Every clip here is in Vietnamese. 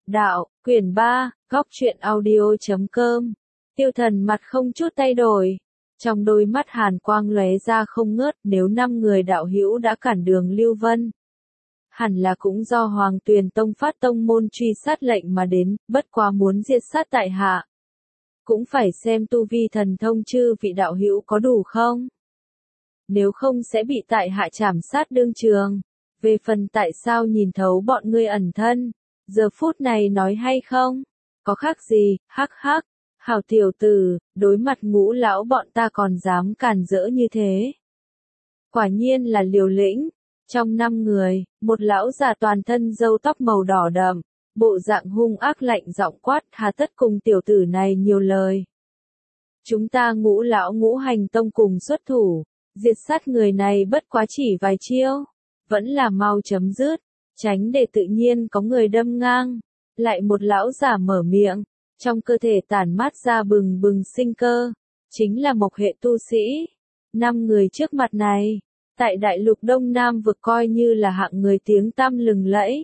Đạo, quyển 3, góc truyện audio.com. Tiêu Thần mặt không chút thay đổi, trong đôi mắt hàn quang lóe ra không ngớt. Nếu 5 người đạo hữu đã cản đường Lưu Vân, hẳn là cũng do Hoàng Tuyền Tông phát tông môn truy sát lệnh mà đến, bất quá muốn diệt sát tại hạ, cũng phải xem tu vi thần thông chư vị đạo hữu có đủ không. Nếu không sẽ bị tại hạ trảm sát đương trường. Về phần tại sao nhìn thấu bọn ngươi ẩn thân, giờ phút này nói hay không? Có khác gì, hắc hắc, hảo tiểu tử, đối mặt Ngũ lão bọn ta còn dám cản rỡ như thế. Quả nhiên là liều lĩnh. Trong 5 người, một lão già toàn thân râu tóc màu đỏ đậm, bộ dạng hung ác lạnh giọng quát, hà tất cùng tiểu tử này nhiều lời. Chúng ta Ngũ lão Ngũ Hành Tông cùng xuất thủ, diệt sát người này bất quá chỉ vài chiêu, vẫn là mau chấm dứt, tránh để tự nhiên có người đâm ngang. Lại một lão giả mở miệng, trong cơ thể tản mát ra bừng bừng sinh cơ, chính là mộc hệ tu sĩ. 5 người trước mặt này, tại đại lục Đông Nam vực coi như là hạng người tiếng tăm lừng lẫy.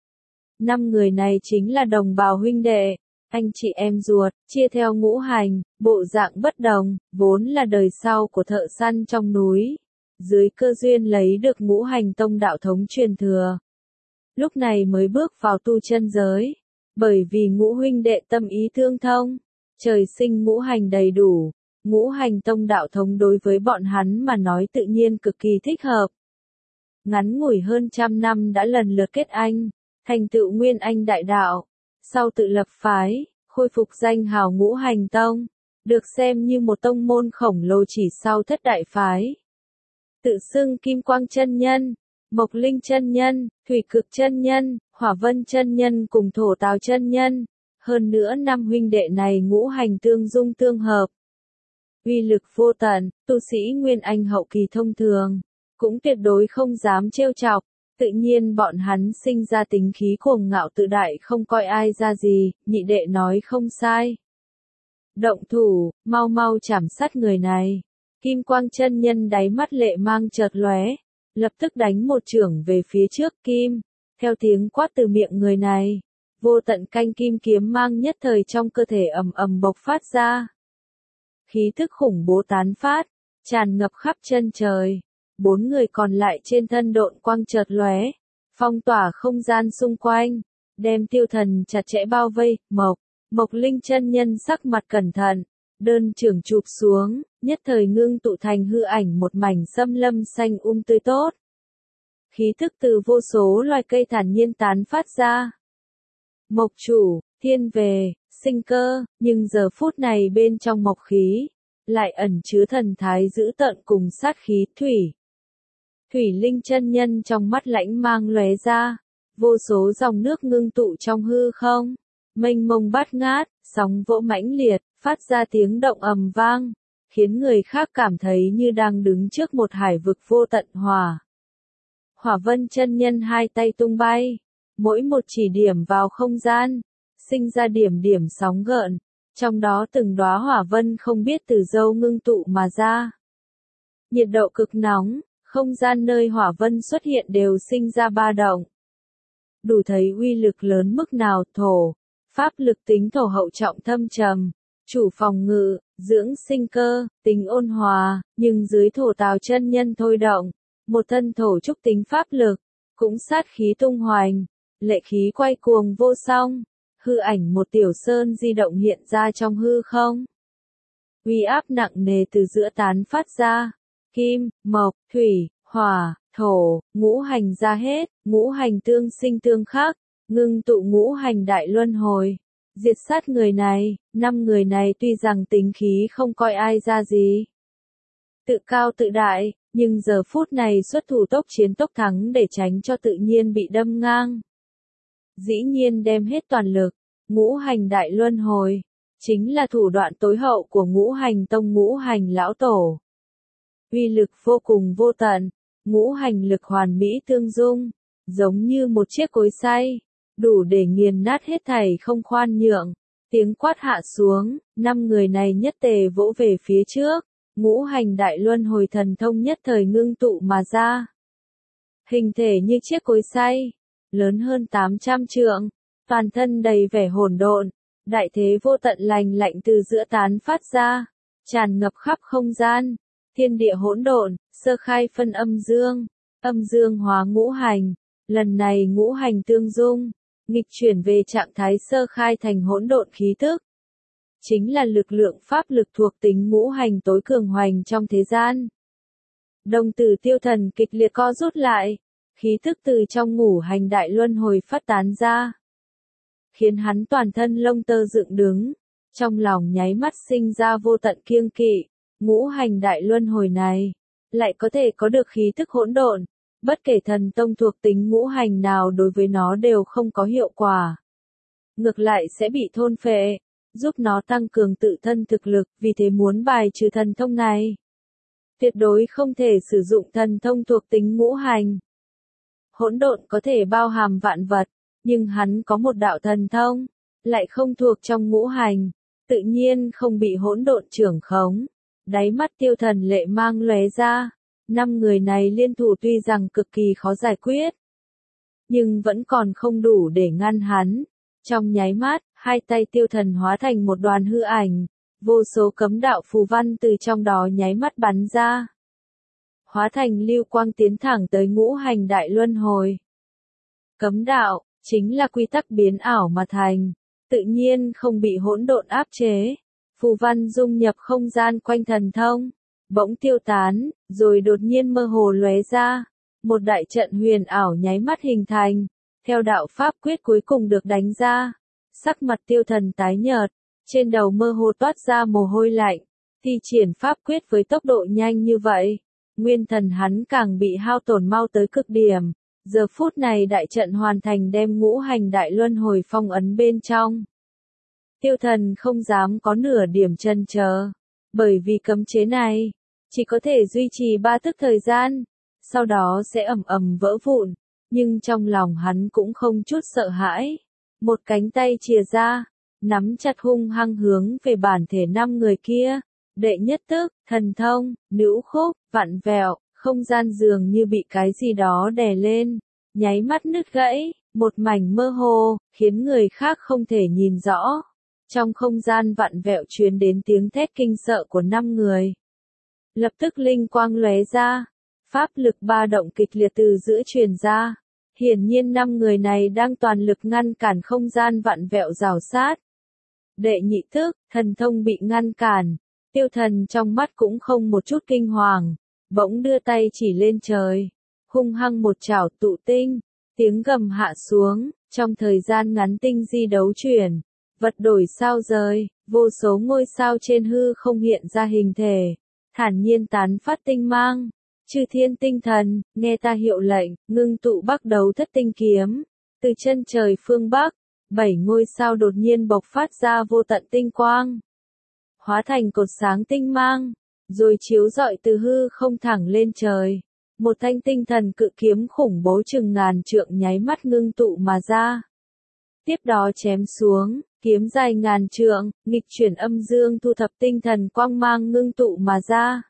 5 người này chính là đồng bào huynh đệ, anh chị em ruột, chia theo ngũ hành, bộ dạng bất đồng, vốn là đời sau của thợ săn trong núi. Dưới cơ duyên lấy được Ngũ Hành Tông đạo thống truyền thừa. Lúc này mới bước vào tu chân giới, bởi vì ngũ huynh đệ tâm ý tương thông, trời sinh ngũ hành đầy đủ, Ngũ Hành Tông đạo thống đối với bọn hắn mà nói tự nhiên cực kỳ thích hợp. Ngắn ngủi hơn 100 năm đã lần lượt kết anh, thành tựu nguyên anh đại đạo, sau tự lập phái, khôi phục danh hào Ngũ Hành Tông, được xem như một tông môn khổng lồ chỉ sau thất đại phái. Tự xưng Kim Quang chân nhân, Mộc Linh chân nhân, Thủy Cực chân nhân, Hỏa Vân chân nhân cùng Thổ Tào chân nhân. Hơn nữa 5 huynh đệ này ngũ hành tương dung tương hợp, uy lực vô tận, tu sĩ nguyên anh hậu kỳ thông thường cũng tuyệt đối không dám trêu chọc. Tự nhiên bọn hắn sinh ra tính khí cuồng ngạo tự đại, không coi ai ra gì. Nhị đệ nói không sai. Động thủ, mau mau chảm sát người này. Kim Quang chân nhân đáy mắt lệ mang chợt lóe, lập tức đánh một chưởng về phía trước Kim. Theo tiếng quát từ miệng người này, vô tận canh kim kiếm mang nhất thời trong cơ thể ầm ầm bộc phát ra. Khí thức khủng bố tán phát, tràn ngập khắp chân trời. 4 người còn lại trên thân độn quang chợt lóe, phong tỏa không gian xung quanh, đem Tiêu Thần chặt chẽ bao vây. Mộc Linh chân nhân sắc mặt cẩn thận, đơn chưởng chụp xuống, nhất thời ngưng tụ thành hư ảnh một mảnh xâm lâm xanh tươi tốt. Khí thức từ vô số loài cây thản nhiên tán phát ra. Mộc chủ, thiên về, sinh cơ, nhưng giờ phút này bên trong mộc khí, lại ẩn chứa thần thái dữ tợn cùng sát khí. Thủy Linh chân nhân trong mắt lãnh mang lóe ra, vô số dòng nước ngưng tụ trong hư không, mênh mông bát ngát, sóng vỗ mãnh liệt, phát ra tiếng động ầm vang, khiến người khác cảm thấy như đang đứng trước một hải vực vô tận. Hỏa Vân chân nhân hai tay tung bay, mỗi một chỉ điểm vào không gian, sinh ra điểm điểm sóng gợn, trong đó từng đóa hỏa vân không biết từ đâu ngưng tụ mà ra. Nhiệt độ cực nóng, không gian nơi hỏa vân xuất hiện đều sinh ra ba động. Đủ thấy uy lực lớn mức nào. Thổ, pháp lực tính thổ hậu trọng thâm trầm, chủ phòng ngự, dưỡng sinh cơ, tính ôn hòa, nhưng dưới Thổ Tào chân nhân thôi động, một thân thổ trúc tính pháp lực, cũng sát khí tung hoành, lệ khí quay cuồng vô song, hư ảnh một tiểu sơn di động hiện ra trong hư không. Uy áp nặng nề từ giữa tán phát ra, kim, mộc, thủy, hỏa, thổ, ngũ hành ra hết, ngũ hành tương sinh tương khắc, ngưng tụ ngũ hành đại luân hồi, diệt sát người này. 5 người này tuy rằng tính khí không coi ai ra gì, tự cao tự đại, nhưng giờ phút này xuất thủ tốc chiến tốc thắng để tránh cho tự nhiên bị đâm ngang. Dĩ nhiên đem hết toàn lực, ngũ hành đại luân hồi, chính là thủ đoạn tối hậu của Ngũ Hành Tông ngũ hành lão tổ. Uy lực vô cùng vô tận, ngũ hành lực hoàn mỹ tương dung, giống như một chiếc cối xay, đủ để nghiền nát hết thảy không khoan nhượng. Tiếng quát hạ xuống, 5 người này nhất tề vỗ về phía trước, ngũ hành đại luân hồi thần thông nhất thời ngưng tụ mà ra. Hình thể như chiếc cối xay, lớn hơn 800 trượng, toàn thân đầy vẻ hỗn độn, đại thế vô tận lành lạnh từ giữa tán phát ra, tràn ngập khắp không gian, thiên địa hỗn độn, sơ khai phân âm dương hóa ngũ hành, lần này ngũ hành tương dung, nghịch chuyển về trạng thái sơ khai thành hỗn độn khí tức. Chính là lực lượng pháp lực thuộc tính ngũ hành tối cường hoành trong thế gian. Đồng tử Tiêu Thần kịch liệt co rút lại, khí tức từ trong ngũ hành đại luân hồi phát tán ra, khiến hắn toàn thân lông tơ dựng đứng, trong lòng nháy mắt sinh ra vô tận kiêng kỵ, ngũ hành đại luân hồi này, lại có thể có được khí tức hỗn độn, bất kể thần tông thuộc tính ngũ hành nào đối với nó đều không có hiệu quả. Ngược lại sẽ bị thôn phệ, giúp nó tăng cường tự thân thực lực, vì thế muốn bài trừ thần thông này. Tuyệt đối không thể sử dụng thần thông thuộc tính ngũ hành. Hỗn độn có thể bao hàm vạn vật, nhưng hắn có một đạo thần thông, lại không thuộc trong ngũ hành, tự nhiên không bị hỗn độn trưởng khống. Đáy mắt Tiêu Thần lệ mang lóe ra, 5 người này liên thủ tuy rằng cực kỳ khó giải quyết, nhưng vẫn còn không đủ để ngăn hắn. Trong nháy mắt, hai tay Tiêu Thần hóa thành một đoàn hư ảnh, vô số cấm đạo phù văn từ trong đó nháy mắt bắn ra, hóa thành lưu quang tiến thẳng tới ngũ hành đại luân hồi. Cấm đạo chính là quy tắc biến ảo mà thành, tự nhiên không bị hỗn độn áp chế. Phù văn dung nhập không gian quanh thần thông, bỗng tiêu tán, rồi đột nhiên mơ hồ lóe ra, một đại trận huyền ảo nháy mắt hình thành. Theo đạo pháp quyết cuối cùng được đánh ra, sắc mặt Tiêu Thần tái nhợt, trên đầu mơ hồ toát ra mồ hôi lạnh, thi triển pháp quyết với tốc độ nhanh như vậy, nguyên thần hắn càng bị hao tổn mau tới cực điểm. Giờ phút này đại trận hoàn thành đem ngũ hành đại luân hồi phong ấn bên trong. Tiêu Thần không dám có nửa điểm chần chờ, bởi vì cấm chế này chỉ có thể duy trì 3 tức thời gian, sau đó sẽ ầm ầm vỡ vụn, nhưng trong lòng hắn cũng không chút sợ hãi. Một cánh tay chìa ra, nắm chặt hung hăng hướng về bản thể 5 người kia. Đệ nhất tức, thần thông, nữ khúc, vặn vẹo, không gian dường như bị cái gì đó đè lên, nháy mắt nứt gãy, một mảnh mơ hồ, khiến người khác không thể nhìn rõ. Trong không gian vặn vẹo truyền đến tiếng thét kinh sợ của 5 người. Lập tức linh quang lóe ra, pháp lực ba động kịch liệt từ giữa truyền ra. Hiển nhiên 5 người này đang toàn lực ngăn cản không gian vặn vẹo rào sát. Đệ nhị thức, thần thông bị ngăn cản, Tiêu Thần trong mắt cũng không một chút kinh hoàng, bỗng đưa tay chỉ lên trời, hung hăng một chảo tụ tinh, tiếng gầm hạ xuống, trong thời gian ngắn tinh di đấu chuyển, vật đổi sao rời, vô số ngôi sao trên hư không hiện ra hình thể, thản nhiên tán phát tinh mang. Chư thiên tinh thần, nghe ta hiệu lệnh, ngưng tụ Bắc Đấu Thất Tinh kiếm. Từ chân trời phương Bắc, 7 ngôi sao đột nhiên bộc phát ra vô tận tinh quang, hóa thành cột sáng tinh mang, rồi chiếu rọi từ hư không thẳng lên trời. Một thanh tinh thần cự kiếm khủng bố chừng ngàn trượng nháy mắt ngưng tụ mà ra. Tiếp đó chém xuống, kiếm dài ngàn trượng, nghịch chuyển âm dương thu thập tinh thần quang mang ngưng tụ mà ra.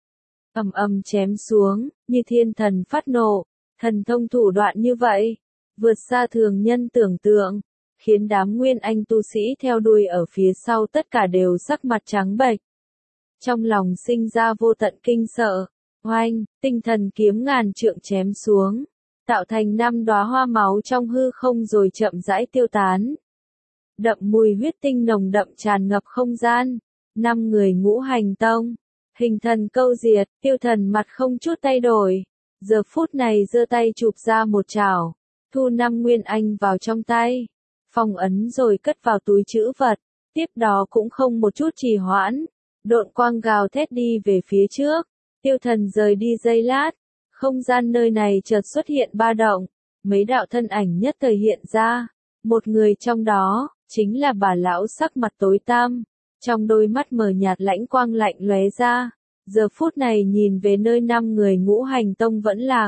Ầm ầm chém xuống, như thiên thần phát nộ, thần thông thủ đoạn như vậy, vượt xa thường nhân tưởng tượng, khiến đám nguyên anh tu sĩ theo đuôi ở phía sau tất cả đều sắc mặt trắng bệch. Trong lòng sinh ra vô tận kinh sợ, oanh, tinh thần kiếm ngàn trượng chém xuống, tạo thành 5 đóa hoa máu trong hư không rồi chậm rãi tiêu tán. Đậm mùi huyết tinh nồng đậm tràn ngập không gian, 5 người ngũ hành tông. Hình thần câu diệt, Tiêu Thần mặt không chút thay đổi. Giờ phút này giơ tay chụp ra một chảo, thu 5 nguyên anh vào trong tay, phong ấn rồi cất vào túi trữ vật. Tiếp đó cũng không một chút trì hoãn, độn quang gào thét đi về phía trước. Tiêu Thần rời đi giây lát, không gian nơi này chợt xuất hiện ba động, mấy đạo thân ảnh nhất thời hiện ra. Một người trong đó chính là bà lão sắc mặt tối tăm. Trong đôi mắt mờ nhạt lãnh quang lạnh lóe ra, giờ phút này nhìn về nơi 5 người ngũ hành tông vẫn lạc.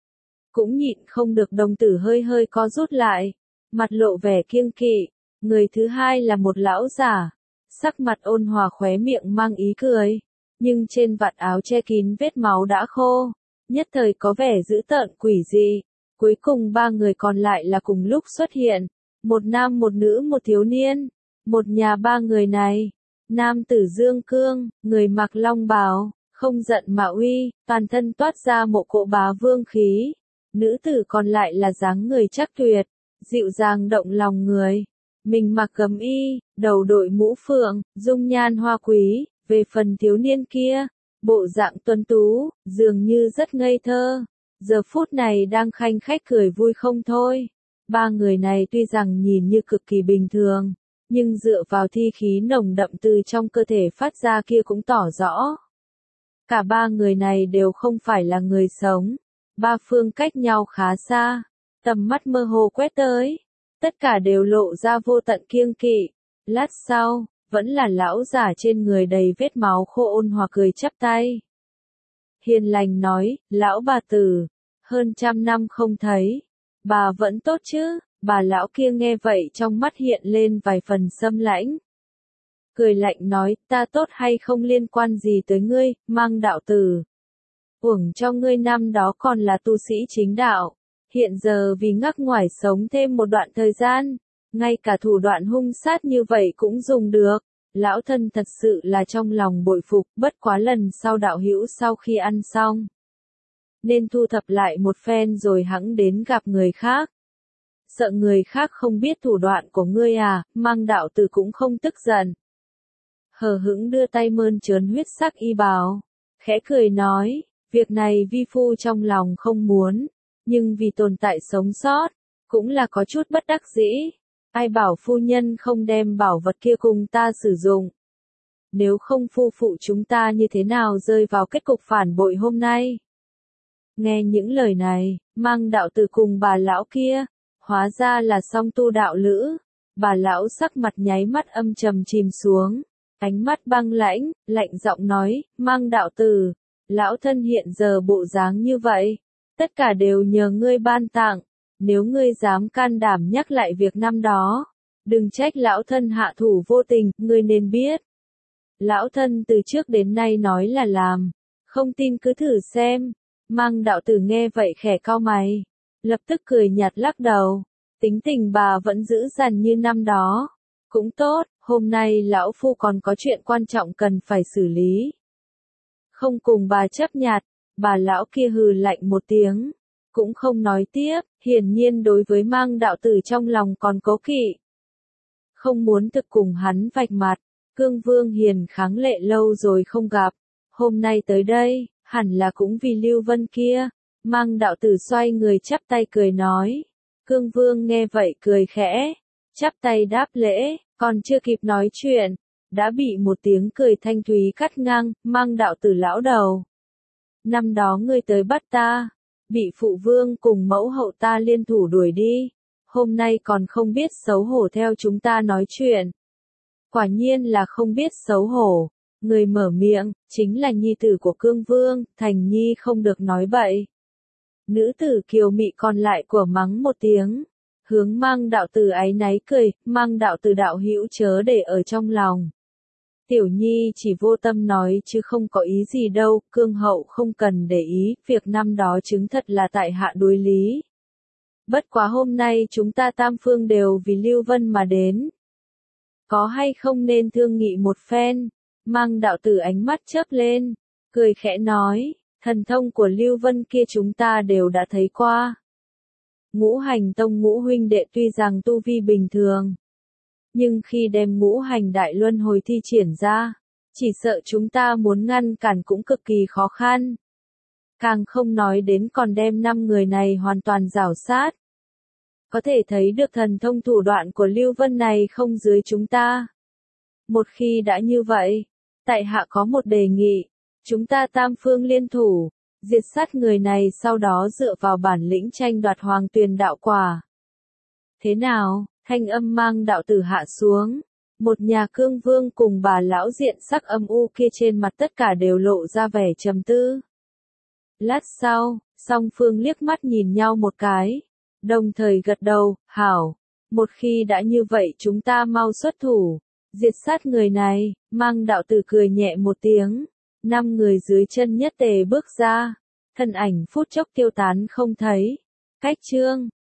Cũng nhịn không được đồng tử hơi hơi co rút lại, mặt lộ vẻ kiêng kỵ. Người thứ hai là một lão giả, sắc mặt ôn hòa khóe miệng mang ý cười, nhưng trên vạt áo che kín vết máu đã khô, nhất thời có vẻ dữ tợn quỷ dị. Cuối cùng 3 người còn lại là cùng lúc xuất hiện, một nam một nữ một thiếu niên, một nhà ba người này. Nam tử dương cương, người mặc long bào, không giận mà uy, toàn thân toát ra một cỗ bá vương khí. Nữ tử còn lại là dáng người chắc tuyệt, dịu dàng động lòng người. Mình mặc cẩm y, đầu đội mũ phượng, dung nhan hoa quý. Về phần thiếu niên kia, bộ dạng tuấn tú, dường như rất ngây thơ. Giờ phút này đang khanh khách cười vui không thôi. Ba người này tuy rằng nhìn như cực kỳ bình thường, nhưng dựa vào thi khí nồng đậm từ trong cơ thể phát ra kia cũng tỏ rõ. Cả ba người này đều không phải là người sống. Ba phương cách nhau khá xa, tầm mắt mơ hồ quét tới. Tất cả đều lộ ra vô tận kiêng kỵ. Lát sau, vẫn là lão giả trên người đầy vết máu khô ôn hòa cười chắp tay. Hiền lành nói, lão bà tử, hơn 100 năm không thấy. Bà vẫn tốt chứ? Bà lão kia nghe vậy trong mắt hiện lên vài phần xâm lãnh. Cười lạnh nói, ta tốt hay không liên quan gì tới ngươi, Mang đạo tử. Uổng cho ngươi năm đó còn là tu sĩ chính đạo. Hiện giờ vì ngắc ngoải sống thêm một đoạn thời gian, ngay cả thủ đoạn hung sát như vậy cũng dùng được. Lão thân thật sự là trong lòng bội phục, bất quá lần sau đạo hữu sau khi ăn xong. Nên thu thập lại một phen rồi hẵng đến gặp người khác. Sợ người khác không biết thủ đoạn của ngươi à, Mang đạo tử cũng không tức giận. Hờ hững đưa tay mơn trớn huyết sắc y bào, khẽ cười nói, việc này vi phu trong lòng không muốn, nhưng vì tồn tại sống sót, cũng là có chút bất đắc dĩ. Ai bảo phu nhân không đem bảo vật kia cùng ta sử dụng. Nếu không phu phụ chúng ta như thế nào rơi vào kết cục phản bội hôm nay. Nghe những lời này, Mang đạo tử cùng bà lão kia, hóa ra là song tu đạo lữ. Bà lão sắc mặt nháy mắt âm trầm chìm xuống, ánh mắt băng lãnh, lạnh giọng nói, Mang đạo tử, lão thân hiện giờ bộ dáng như vậy, tất cả đều nhờ ngươi ban tặng, nếu ngươi dám can đảm nhắc lại việc năm đó, đừng trách lão thân hạ thủ vô tình, ngươi nên biết. Lão thân từ trước đến nay nói là làm, không tin cứ thử xem. Mang đạo tử nghe vậy khẽ cau mày, lập tức cười nhạt lắc đầu, tính tình bà vẫn giữ dằn như năm đó. Cũng tốt, hôm nay lão phu còn có chuyện quan trọng cần phải xử lý. Không cùng bà chấp nhặt, bà lão kia hừ lạnh một tiếng, cũng không nói tiếp, hiển nhiên đối với Mang đạo tử trong lòng còn cố kỵ. Không muốn thực cùng hắn vạch mặt, Cương Vương Hiền kháng lệ lâu rồi không gặp, hôm nay tới đây, hẳn là cũng vì Lưu Vân kia. Mang đạo tử xoay người chắp tay cười nói. Cương Vương nghe vậy cười khẽ, chắp tay đáp lễ, còn chưa kịp nói chuyện, đã bị một tiếng cười thanh thúy cắt ngang. Mang đạo tử lão đầu, năm đó ngươi tới bắt ta, bị phụ vương cùng mẫu hậu ta liên thủ đuổi đi, hôm nay còn không biết xấu hổ theo chúng ta nói chuyện. Quả nhiên là không biết xấu hổ. Người mở miệng, chính là nhi tử của Cương Vương, Thành Nhi không được nói bậy. Nữ tử kiều mị còn lại của mắng một tiếng, hướng Mang đạo tử áy náy cười, Mang đạo tử đạo hữu chớ để ở trong lòng. Tiểu Nhi chỉ vô tâm nói chứ không có ý gì đâu, Cương hậu không cần để ý, việc năm đó chứng thật là tại hạ đối lý. Bất quá hôm nay chúng ta tam phương đều vì Lưu Vân mà đến. Có hay không nên thương nghị một phen? Mang đạo tử ánh mắt chớp lên, cười khẽ nói, thần thông của Lưu Vân kia chúng ta đều đã thấy qua. Ngũ hành tông ngũ huynh đệ tuy rằng tu vi bình thường, nhưng khi đem ngũ hành đại luân hồi thi triển ra, chỉ sợ chúng ta muốn ngăn cản cũng cực kỳ khó khăn. Càng không nói đến còn đem 5 người này hoàn toàn rảo sát. Có thể thấy được thần thông thủ đoạn của Lưu Vân này không dưới chúng ta. Một khi đã như vậy, tại hạ có một đề nghị, chúng ta tam phương liên thủ, diệt sát người này sau đó dựa vào bản lĩnh tranh đoạt hoàng tuyền đạo quả. Thế nào? Thanh âm Mang đạo tử hạ xuống, một nhà Cương Vương cùng bà lão diện sắc âm u kia trên mặt tất cả đều lộ ra vẻ trầm tư. Lát sau, song phương liếc mắt nhìn nhau một cái, đồng thời gật đầu, hảo, một khi đã như vậy chúng ta mau xuất thủ, diệt sát người này. Mang đạo tử cười nhẹ một tiếng, 5 người dưới chân nhất tề bước ra, thân ảnh phút chốc tiêu tán không thấy. Cách chương